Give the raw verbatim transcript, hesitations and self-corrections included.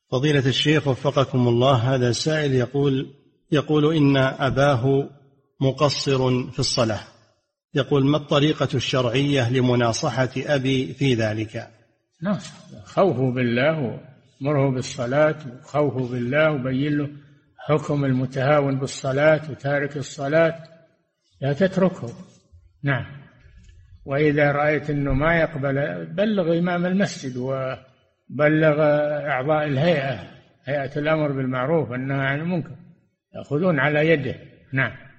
فضيلة الشيخ وفقكم الله، هذا سائل يقول يقول إن أباه مقصر في الصلاة، يقول ما الطريقة الشرعية لمناصحة أبي في ذلك؟ نصح، خوفه بالله ومره بالصلاة، وخوفه بالله وبين له حكم المتهاون بالصلاة وتارك الصلاة لا تتركه. نعم. وإذا رأيت أنه ما يقبل بلغ إمام المسجد وبلغ أعضاء الهيئة، هيئة الأمر بالمعروف والنهي عن المنكر، يأخذون على يده. نعم.